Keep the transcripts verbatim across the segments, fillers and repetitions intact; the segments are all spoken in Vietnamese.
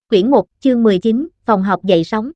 Quyển một, chương mười chín, phòng họp dậy sóng.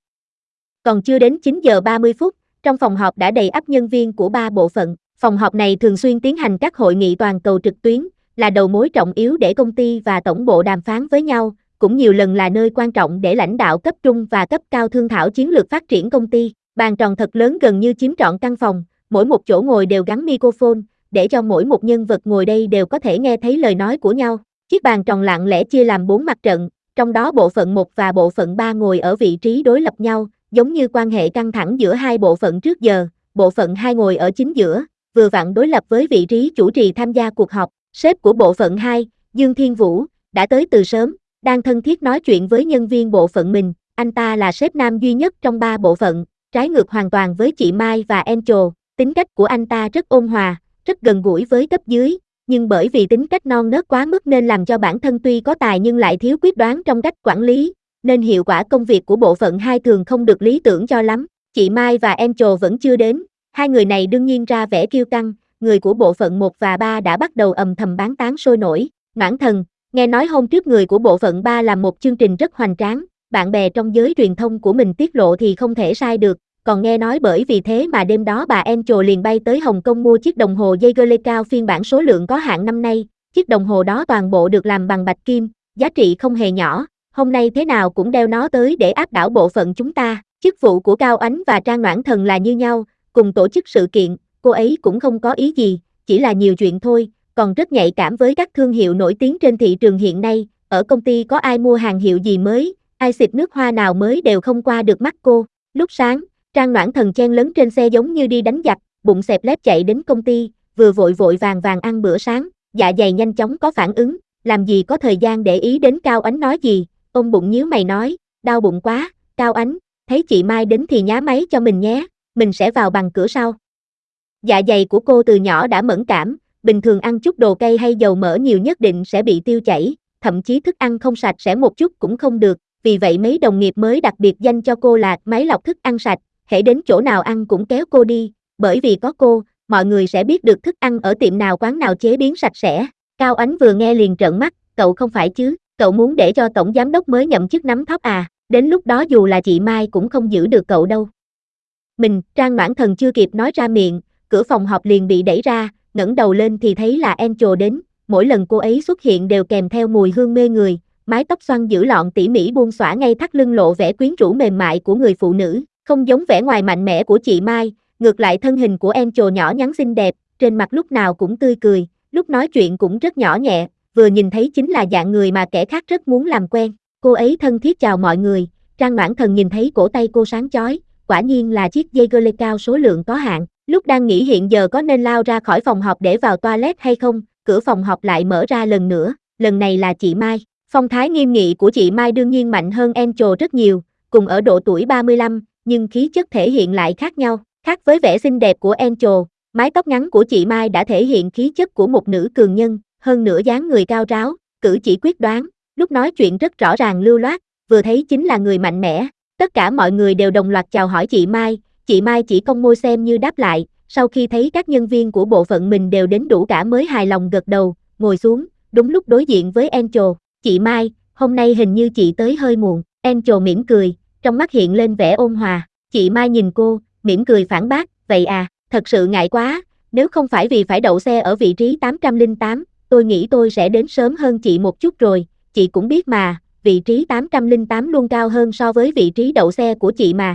Còn chưa đến chín giờ ba mươi phút, trong phòng họp đã đầy ắp nhân viên của ba bộ phận. Phòng họp này thường xuyên tiến hành các hội nghị toàn cầu trực tuyến, là đầu mối trọng yếu để công ty và tổng bộ đàm phán với nhau, cũng nhiều lần là nơi quan trọng để lãnh đạo cấp trung và cấp cao thương thảo chiến lược phát triển công ty. Bàn tròn thật lớn gần như chiếm trọn căn phòng, mỗi một chỗ ngồi đều gắn microphone, để cho mỗi một nhân vật ngồi đây đều có thể nghe thấy lời nói của nhau. Chiếc bàn tròn lặng lẽ chia làm bốn mặt trận, trong đó bộ phận một và bộ phận ba ngồi ở vị trí đối lập nhau, giống như quan hệ căng thẳng giữa hai bộ phận trước giờ. Bộ phận hai ngồi ở chính giữa, vừa vặn đối lập với vị trí chủ trì tham gia cuộc họp. Sếp của bộ phận hai, Dương Thiên Vũ, đã tới từ sớm, đang thân thiết nói chuyện với nhân viên bộ phận mình. Anh ta là sếp nam duy nhất trong ba bộ phận, trái ngược hoàn toàn với chị Mai và Angel. Tính cách của anh ta rất ôn hòa, rất gần gũi với cấp dưới, nhưng bởi vì tính cách non nớt quá mức nên làm cho bản thân tuy có tài nhưng lại thiếu quyết đoán trong cách quản lý, nên hiệu quả công việc của bộ phận hai thường không được lý tưởng cho lắm. Chị Mai và Angel vẫn chưa đến, hai người này đương nhiên ra vẻ kiêu căng, người của bộ phận một và ba đã bắt đầu ầm thầm bán tán sôi nổi. Noãn Thần, nghe nói hôm trước người của bộ phận ba làm một chương trình rất hoành tráng, bạn bè trong giới truyền thông của mình tiết lộ thì không thể sai được, còn nghe nói bởi vì thế mà đêm đó bà Angel liền bay tới Hồng Kông mua chiếc đồng hồ Jaeger cao phiên bản số lượng có hạn năm nay. Chiếc đồng hồ đó toàn bộ được làm bằng bạch kim, giá trị không hề nhỏ, hôm nay thế nào cũng đeo nó tới để áp đảo bộ phận chúng ta. Chức vụ của Cao Ánh và Trang Noãn Thần là như nhau, cùng tổ chức sự kiện, cô ấy cũng không có ý gì, chỉ là nhiều chuyện thôi, còn rất nhạy cảm với các thương hiệu nổi tiếng trên thị trường hiện nay. Ở công ty có ai mua hàng hiệu gì mới, ai xịt nước hoa nào mới đều không qua được mắt cô. Lúc sáng, Trang Noãn Thần chen lấn trên xe giống như đi đánh giặc, bụng xẹp lép chạy đến công ty, vừa vội vội vàng vàng ăn bữa sáng, dạ dày nhanh chóng có phản ứng, làm gì có thời gian để ý đến Cao Ánh nói gì. Ôm bụng nhíu mày nói, đau bụng quá, Cao Ánh, thấy chị Mai đến thì nhá máy cho mình nhé, mình sẽ vào bằng cửa sau. Dạ dày của cô từ nhỏ đã mẫn cảm, bình thường ăn chút đồ cay hay dầu mỡ nhiều nhất định sẽ bị tiêu chảy, thậm chí thức ăn không sạch sẽ một chút cũng không được, vì vậy mấy đồng nghiệp mới đặc biệt danh cho cô là máy lọc thức ăn sạch. Hễ đến chỗ nào ăn cũng kéo cô đi, bởi vì có cô, mọi người sẽ biết được thức ăn ở tiệm nào quán nào chế biến sạch sẽ. Cao Ánh vừa nghe liền trợn mắt, cậu không phải chứ, cậu muốn để cho tổng giám đốc mới nhậm chức nắm thóp à, đến lúc đó dù là chị Mai cũng không giữ được cậu đâu. Mình, Trang Noãn Thần chưa kịp nói ra miệng, cửa phòng họp liền bị đẩy ra, ngẩng đầu lên thì thấy là Angel đến, mỗi lần cô ấy xuất hiện đều kèm theo mùi hương mê người, mái tóc xoăn giữ lọn tỉ mỉ buông xõa ngay thắt lưng lộ vẻ quyến rũ mềm mại của người phụ nữ. Không giống vẻ ngoài mạnh mẽ của chị Mai, ngược lại thân hình của Angel nhỏ nhắn xinh đẹp, trên mặt lúc nào cũng tươi cười, lúc nói chuyện cũng rất nhỏ nhẹ, vừa nhìn thấy chính là dạng người mà kẻ khác rất muốn làm quen. Cô ấy thân thiết chào mọi người, Trang Noãn Thần nhìn thấy cổ tay cô sáng chói, quả nhiên là chiếc Jaeger cao số lượng có hạn. Lúc đang nghĩ hiện giờ có nên lao ra khỏi phòng họp để vào toilet hay không, cửa phòng họp lại mở ra lần nữa, lần này là chị Mai. Phong thái nghiêm nghị của chị Mai đương nhiên mạnh hơn Angel rất nhiều, cùng ở độ tuổi ba mươi lăm, nhưng khí chất thể hiện lại khác nhau. Khác với vẻ xinh đẹp của Angel, mái tóc ngắn của chị Mai đã thể hiện khí chất của một nữ cường nhân, hơn nữa dáng người cao ráo, cử chỉ quyết đoán, lúc nói chuyện rất rõ ràng lưu loát, vừa thấy chính là người mạnh mẽ. Tất cả mọi người đều đồng loạt chào hỏi chị Mai, chị Mai chỉ cong môi xem như đáp lại, sau khi thấy các nhân viên của bộ phận mình đều đến đủ cả mới hài lòng gật đầu, ngồi xuống, đúng lúc đối diện với Angel. Chị Mai, hôm nay hình như chị tới hơi muộn. Angel mỉm cười, trong mắt hiện lên vẻ ôn hòa. Chị Mai nhìn cô, mỉm cười phản bác, vậy à, thật sự ngại quá, nếu không phải vì phải đậu xe ở vị trí tám trăm lẻ tám, tôi nghĩ tôi sẽ đến sớm hơn chị một chút rồi, chị cũng biết mà, vị trí tám trăm lẻ tám luôn cao hơn so với vị trí đậu xe của chị mà.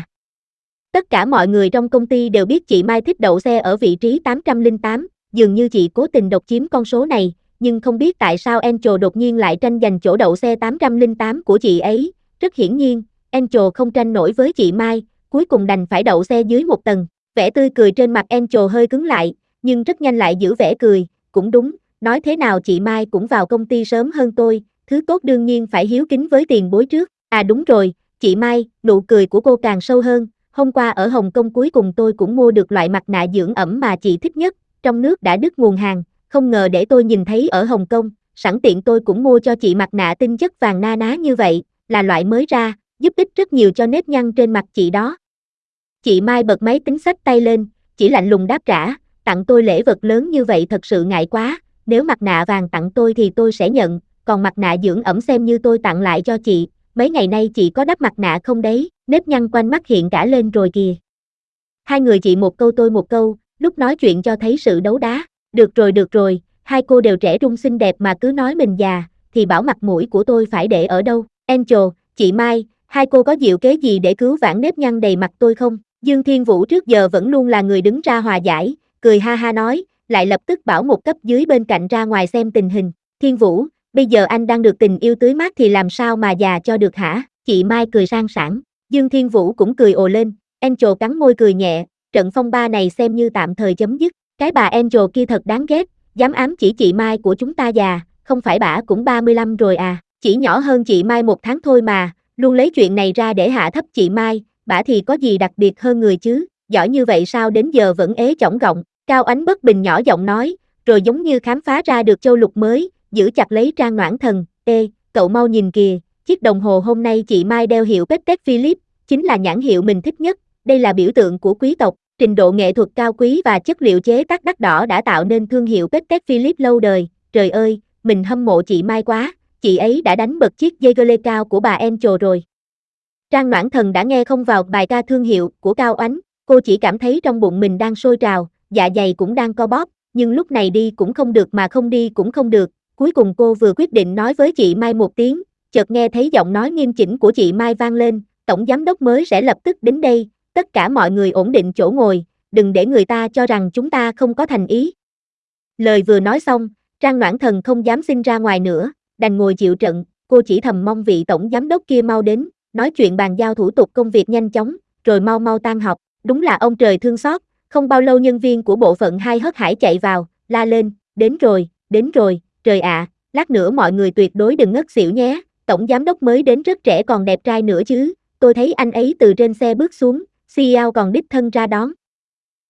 Tất cả mọi người trong công ty đều biết chị Mai thích đậu xe ở vị trí tám trăm lẻ tám, dường như chị cố tình độc chiếm con số này, nhưng không biết tại sao Angel đột nhiên lại tranh giành chỗ đậu xe tám trăm lẻ tám của chị ấy. Rất hiển nhiên, Angel không tranh nổi với chị Mai, cuối cùng đành phải đậu xe dưới một tầng. Vẻ tươi cười trên mặt Angel hơi cứng lại, nhưng rất nhanh lại giữ vẻ cười, cũng đúng, nói thế nào chị Mai cũng vào công ty sớm hơn tôi, thứ tốt đương nhiên phải hiếu kính với tiền bối trước. À đúng rồi, chị Mai, nụ cười của cô càng sâu hơn, hôm qua ở Hồng Kông cuối cùng tôi cũng mua được loại mặt nạ dưỡng ẩm mà chị thích nhất, trong nước đã đứt nguồn hàng, không ngờ để tôi nhìn thấy ở Hồng Kông, sẵn tiện tôi cũng mua cho chị mặt nạ tinh chất vàng na ná như vậy, là loại mới ra, giúp ích rất nhiều cho nếp nhăn trên mặt chị đó. Chị Mai bật máy tính xách tay lên, chỉ lạnh lùng đáp trả, tặng tôi lễ vật lớn như vậy thật sự ngại quá, nếu mặt nạ vàng tặng tôi thì tôi sẽ nhận, còn mặt nạ dưỡng ẩm xem như tôi tặng lại cho chị, mấy ngày nay chị có đắp mặt nạ không đấy, nếp nhăn quanh mắt hiện cả lên rồi kìa. Hai người chị một câu tôi một câu, lúc nói chuyện cho thấy sự đấu đá. Được rồi được rồi, hai cô đều trẻ trung xinh đẹp mà cứ nói mình già, thì bảo mặt mũi của tôi phải để ở đâu. Angel, chị Mai, hai cô có diệu kế gì để cứu vãn nếp nhăn đầy mặt tôi không? Dương Thiên Vũ trước giờ vẫn luôn là người đứng ra hòa giải, cười ha ha nói, lại lập tức bảo một cấp dưới bên cạnh ra ngoài xem tình hình. Thiên Vũ, bây giờ anh đang được tình yêu tưới mát thì làm sao mà già cho được hả? Chị Mai cười sang sảng. Dương Thiên Vũ cũng cười ồ lên. Angel cắn môi cười nhẹ, trận phong ba này xem như tạm thời chấm dứt. Cái bà Angel kia thật đáng ghét, dám ám chỉ chị Mai của chúng ta già, không phải bả cũng ba mươi lăm rồi à, chỉ nhỏ hơn chị Mai một tháng thôi mà, luôn lấy chuyện này ra để hạ thấp chị Mai, bả thì có gì đặc biệt hơn người chứ, giỏi như vậy sao đến giờ vẫn ế chỏng gọng. Cao Ánh bất bình nhỏ giọng nói, rồi giống như khám phá ra được châu lục mới, giữ chặt lấy Trang Noãn Thần. Ê, cậu mau nhìn kìa, chiếc đồng hồ hôm nay chị Mai đeo hiệu Patek Philippe, chính là nhãn hiệu mình thích nhất, đây là biểu tượng của quý tộc, trình độ nghệ thuật cao quý và chất liệu chế tác đắt đỏ đã tạo nên thương hiệu Patek Philippe lâu đời. Trời ơi, mình hâm mộ chị Mai quá, chị ấy đã đánh bật chiếc dây lê cao của bà Angel rồi. Trang Noãn Thần đã nghe không vào bài ca thương hiệu của Cao Ánh, cô chỉ cảm thấy trong bụng mình đang sôi trào, dạ dày cũng đang co bóp, nhưng lúc này đi cũng không được mà không đi cũng không được. Cuối cùng cô vừa quyết định nói với chị Mai một tiếng, chợt nghe thấy giọng nói nghiêm chỉnh của chị Mai vang lên, tổng giám đốc mới sẽ lập tức đến đây, tất cả mọi người ổn định chỗ ngồi, đừng để người ta cho rằng chúng ta không có thành ý. Lời vừa nói xong, Trang Noãn Thần không dám xin ra ngoài nữa, đành ngồi chịu trận, cô chỉ thầm mong vị tổng giám đốc kia mau đến, nói chuyện bàn giao thủ tục công việc nhanh chóng, rồi mau mau tan họp. Đúng là ông trời thương xót, không bao lâu nhân viên của bộ phận hai hớt hải chạy vào, la lên, đến rồi, đến rồi, trời ạ, lát nữa mọi người tuyệt đối đừng ngất xỉu nhé, tổng giám đốc mới đến rất trẻ còn đẹp trai nữa chứ, tôi thấy anh ấy từ trên xe bước xuống, xê e ô còn đích thân ra đón.